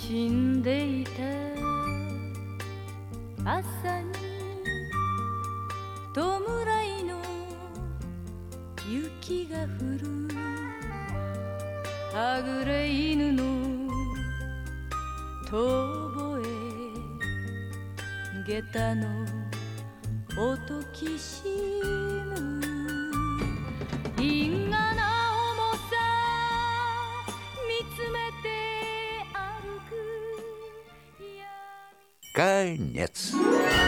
死んでいた朝に弔いの雪が降るはぐれ犬の遠吠え下駄の音きしむ因果な重さ見つめて歩く Конец.